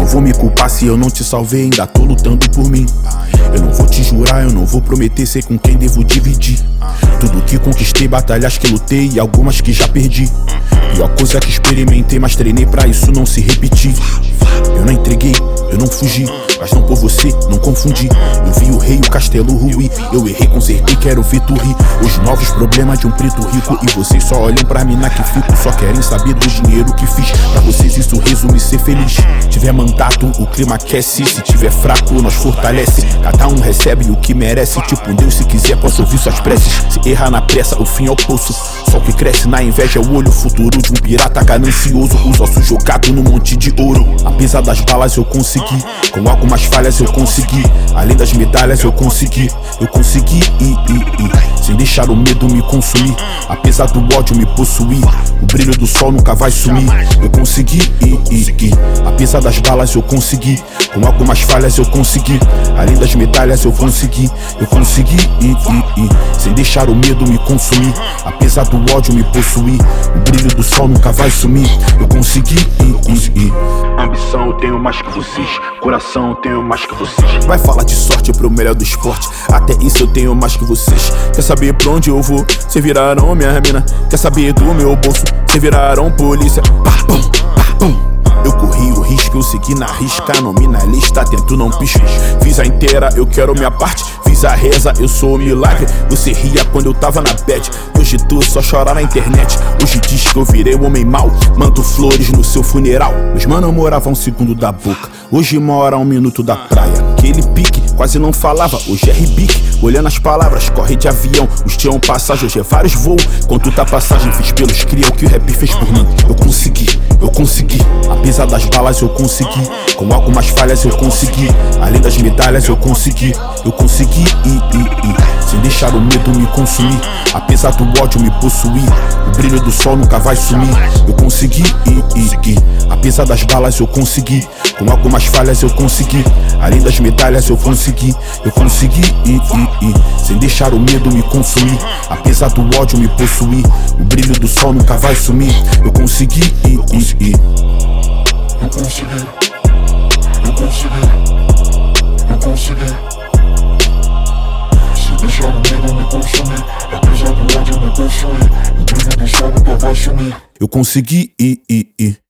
não vou me culpar se eu não te salvei, ainda tô lutando por mim. Eu não vou te jurar, eu não vou prometer ser com quem devo dividir. Tudo que conquistei, batalhas que lutei e algumas que já perdi. Pior coisa que experimentei, mas treinei pra isso não se repetir. Eu não entreguei, eu não fugi, mas não por você, não confundi. Eu vi o rei, o castelo ruir. Eu errei, consertei, quero ver tu rir. Os novos problemas de um preto rico, e vocês só olham pra mim na que fico. Só querem saber do dinheiro que fiz. Pra vocês isso resume ser feliz. Tiver mandato, o clima aquece. Se tiver fraco, nós fortalece. Cada um recebe o que merece. Tipo Deus, se quiser posso ouvir suas preces. Se errar na pressa, o fim é o poço. Só o que cresce na inveja é o olho. Futuro de um pirata ganancioso. Os ossos jogados num monte de ouro. Apesar das balas eu consegui, com algumas falhas eu consegui. Além das medalhas eu consegui. Eu consegui sem deixar o medo me consumir. Apesar do ódio me possuir, o brilho do sol nunca vai sumir. Eu consegui apesar das balas eu consegui. Com algumas falhas eu consegui. Além das medalhas eu consegui. Eu consegui sem deixar o medo me consumir. Apesar do ódio me possuir, o brilho do sol nunca vai sumir. Eu consegui Ambição eu tenho mais que vocês, coração eu tenho mais que vocês. Vai falar de sorte pro melhor do esporte, até isso eu tenho mais que vocês. Quer saber pra onde eu vou? Cê viraram minha mina. Quer saber do meu bolso? Cê viraram polícia. Eu corri o risco, eu segui na risca. Nominalista, tento não pisco. Fiz a inteira, eu quero minha parte. Fiz a reza, eu sou o milagre. Você ria quando eu tava na bad. Hoje tu só chora na internet. Hoje diz que eu virei um homem mau. Mando flores no seu funeral. Meus mano moravam um segundo da boca. Hoje mora 1 minuto da praia. Aquele pique, quase não falava. Hoje é rebique, olhando as palavras. Corre de avião, os tinham passagem. Hoje é vários voos, quanto tá passagem. Fiz pelos cria o que o rap fez por mim. Eu consegui, apesar das balas eu consegui. Com algumas falhas eu consegui. Além das medalhas eu consegui. Eu consegui sem deixar o medo me consumir. Apesar do ódio me possuir, o brilho do sol nunca vai sumir. Eu consegui apesar das balas eu consegui. Com algumas falhas eu consegui. Além das medalhas eu consegui. Eu consegui sem deixar o medo me consumir. Apesar do ódio me possuir, o brilho do sol nunca vai sumir. Eu consegui Eu consegui, se deixar o medo me consumir. Apesar do ódio me possuir, o brilho do sol nunca vai sumir. Eu consegui